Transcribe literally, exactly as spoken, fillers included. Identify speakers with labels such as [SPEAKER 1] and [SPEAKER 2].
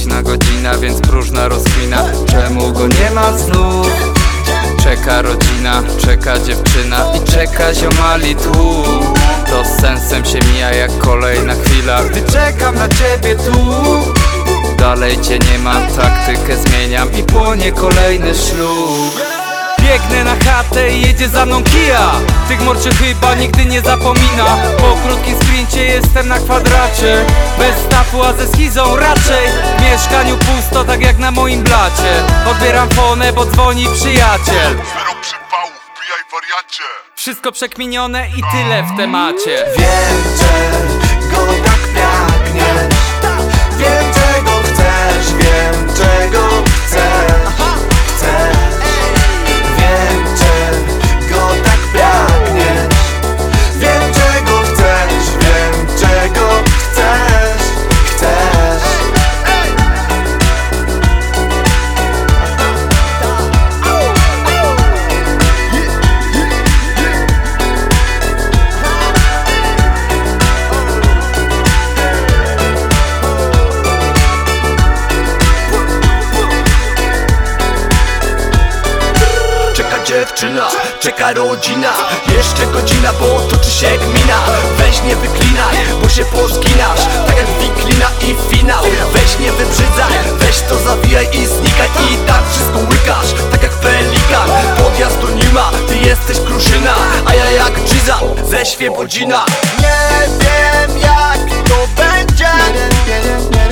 [SPEAKER 1] późna godzina, więc próżna rozkmina, czemu go nie ma znów. Czeka rodzina, czeka dziewczyna i czeka ziomali tłum. To z sensem się mija jak kolejna chwila, gdy czekam na ciebie tu. Dalej cię nie mam, taktykę zmieniam i płonie kolejny ślub. Biegnę na chatę i jedzie za mną Kia. Tych morczy chyba nigdy nie zapomina. Po krótkim sprincie jestem na kwadracie, bez stafu, a ze schizą raczej. W mieszkaniu pusto, tak jak na moim blacie. Odbieram fonę, bo dzwoni przyjaciel.
[SPEAKER 2] Zero przypału, wbijaj wariacie.
[SPEAKER 1] Wszystko przekminione i tyle w temacie.
[SPEAKER 3] Wiem, czego tak pragniesz. Wiem, czego chcesz. Wiem, czego chcesz. Chcesz. Wiem, czego tak pragniesz. Wiem, czego chcesz. Wiem, czego chcesz. Chcesz.
[SPEAKER 4] Dziewczyna, czeka rodzina. Jeszcze godzina, bo toczy się gmina. Weź nie wyklinaj, bo się pozginasz. Tak jak wiklina i finał. Weź nie wybrzydzaj, weź to zawijaj i znikaj. I tak wszystko łykasz, tak jak pelikan. Podjazdu nie ma, ty jesteś kruszyna, a ja jak Giza ze Świebodzina.
[SPEAKER 3] Nie wiem, jak to będzie.